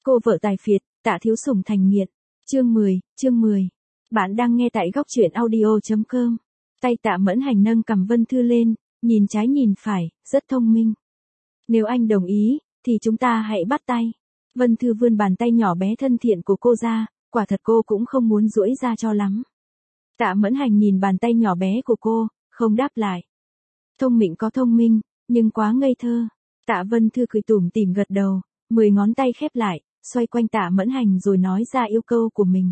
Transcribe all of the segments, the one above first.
Cô vợ tài phiệt, Tạ Thiếu Sủng thành nghiện. Chương 10. Bạn đang nghe tại góc truyện audio.com. Tay Tạ Mẫn Hành nâng cằm Vân Thư lên, nhìn trái nhìn phải, rất thông minh. Nếu anh đồng ý, thì chúng ta hãy bắt tay. Vân Thư vươn bàn tay nhỏ bé thân thiện của cô ra, quả thật cô cũng không muốn duỗi ra cho lắm. Tạ Mẫn Hành nhìn bàn tay nhỏ bé của cô, không đáp lại. Thông minh có thông minh, nhưng quá ngây thơ. Tạ Vân Thư cười tủm tỉm gật đầu, 10 ngón tay khép lại, xoay quanh Tạ Mẫn Hành rồi nói ra yêu cầu của mình.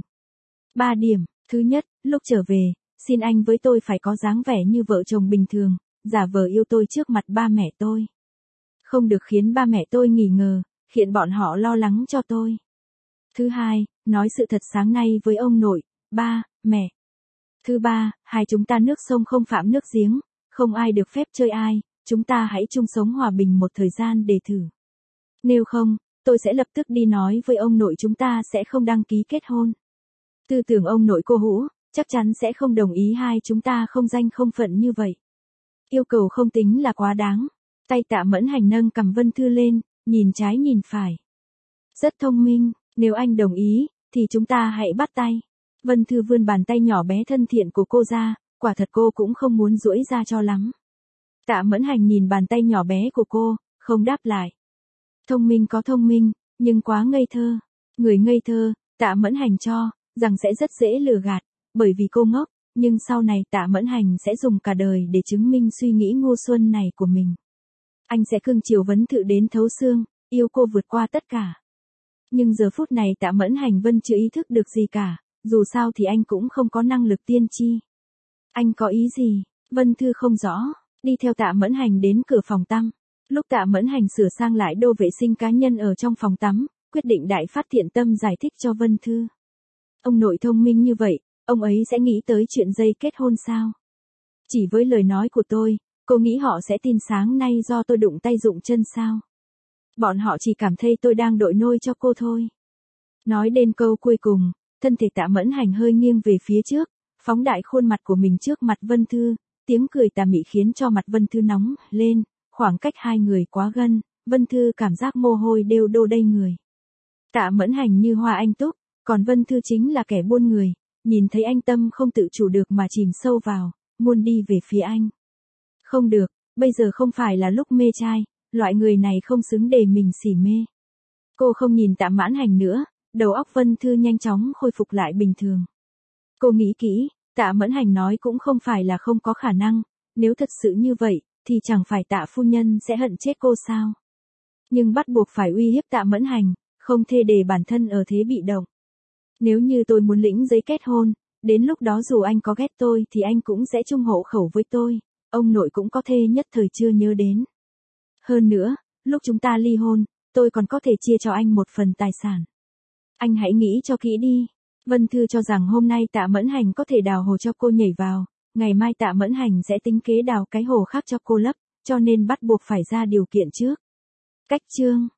3 điểm, thứ nhất, lúc trở về, xin anh với tôi phải có dáng vẻ như vợ chồng bình thường, giả vờ yêu tôi trước mặt ba mẹ tôi. Không được khiến ba mẹ tôi nghi ngờ, khiến bọn họ lo lắng cho tôi. Thứ hai, nói sự thật sáng nay với ông nội, ba, mẹ. Thứ ba, hai chúng ta nước sông không phạm nước giếng, không ai được phép chơi ai, chúng ta hãy chung sống hòa bình một thời gian để thử. Nếu không, tôi sẽ lập tức đi nói với ông nội chúng ta sẽ không đăng ký kết hôn. Tư tưởng ông nội cô Hũ, chắc chắn sẽ không đồng ý hai chúng ta không danh không phận như vậy. Yêu cầu không tính là quá đáng. Tay Tạ Mẫn Hành nâng cằm Vân Thư lên, nhìn trái nhìn phải. Rất thông minh, nếu anh đồng ý, thì chúng ta hãy bắt tay. Vân Thư vươn bàn tay nhỏ bé thân thiện của cô ra, quả thật cô cũng không muốn duỗi ra cho lắm. Tạ Mẫn Hành nhìn bàn tay nhỏ bé của cô, không đáp lại. Thông minh có thông minh, nhưng quá ngây thơ. Người ngây thơ, Tạ Mẫn Hành cho rằng sẽ rất dễ lừa gạt, bởi vì cô ngốc, nhưng sau này Tạ Mẫn Hành sẽ dùng cả đời để chứng minh suy nghĩ ngu xuân này của mình. Anh sẽ cưng chiều Vấn Thư đến thấu xương, yêu cô vượt qua tất cả. Nhưng giờ phút này Tạ Mẫn Hành vẫn chưa ý thức được gì cả, dù sao thì anh cũng không có năng lực tiên tri. Anh có ý gì? Vân Thư không rõ, đi theo Tạ Mẫn Hành đến cửa phòng tắm. Lúc Tạ Mẫn Hành sửa sang lại đồ vệ sinh cá nhân ở trong phòng tắm, quyết định đại phát thiện tâm giải thích cho Vân Thư. Ông nội thông minh như vậy, ông ấy sẽ nghĩ tới chuyện dây kết hôn sao? Chỉ với lời nói của tôi, cô nghĩ họ sẽ tin sáng nay do tôi đụng tay đụng chân sao? Bọn họ chỉ cảm thấy tôi đang đội nôi cho cô thôi. Nói đến câu cuối cùng, thân thể Tạ Mẫn Hành hơi nghiêng về phía trước, phóng đại khuôn mặt của mình trước mặt Vân Thư, tiếng cười tà mị khiến cho mặt Vân Thư nóng lên, khoảng cách hai người quá gần, Vân Thư cảm giác mồ hôi đều đổ đầy người. Tạ Mẫn Hành như hoa anh túc, còn Vân Thư chính là kẻ buôn người, nhìn thấy anh tâm không tự chủ được mà chìm sâu vào, muốn đi về phía anh. Không được, bây giờ không phải là lúc mê trai, loại người này không xứng để mình xỉ mê. Cô không nhìn Tạ Mẫn Hành nữa, đầu óc Vân Thư nhanh chóng khôi phục lại bình thường. Cô nghĩ kỹ, Tạ Mẫn Hành nói cũng không phải là không có khả năng, nếu thật sự như vậy, thì chẳng phải Tạ phu nhân sẽ hận chết cô sao? Nhưng bắt buộc phải uy hiếp Tạ Mẫn Hành, không thể để bản thân ở thế bị động. Nếu như tôi muốn lĩnh giấy kết hôn, đến lúc đó dù anh có ghét tôi thì anh cũng sẽ chung hộ khẩu với tôi, ông nội cũng có thể nhất thời chưa nhớ đến. Hơn nữa, lúc chúng ta ly hôn, tôi còn có thể chia cho anh một phần tài sản. Anh hãy nghĩ cho kỹ đi. Vân Thư cho rằng hôm nay Tạ Mẫn Hành có thể đào hồ cho cô nhảy vào, ngày mai Tạ Mẫn Hành sẽ tính kế đào cái hồ khác cho cô lấp, cho nên bắt buộc phải ra điều kiện trước. Cách chương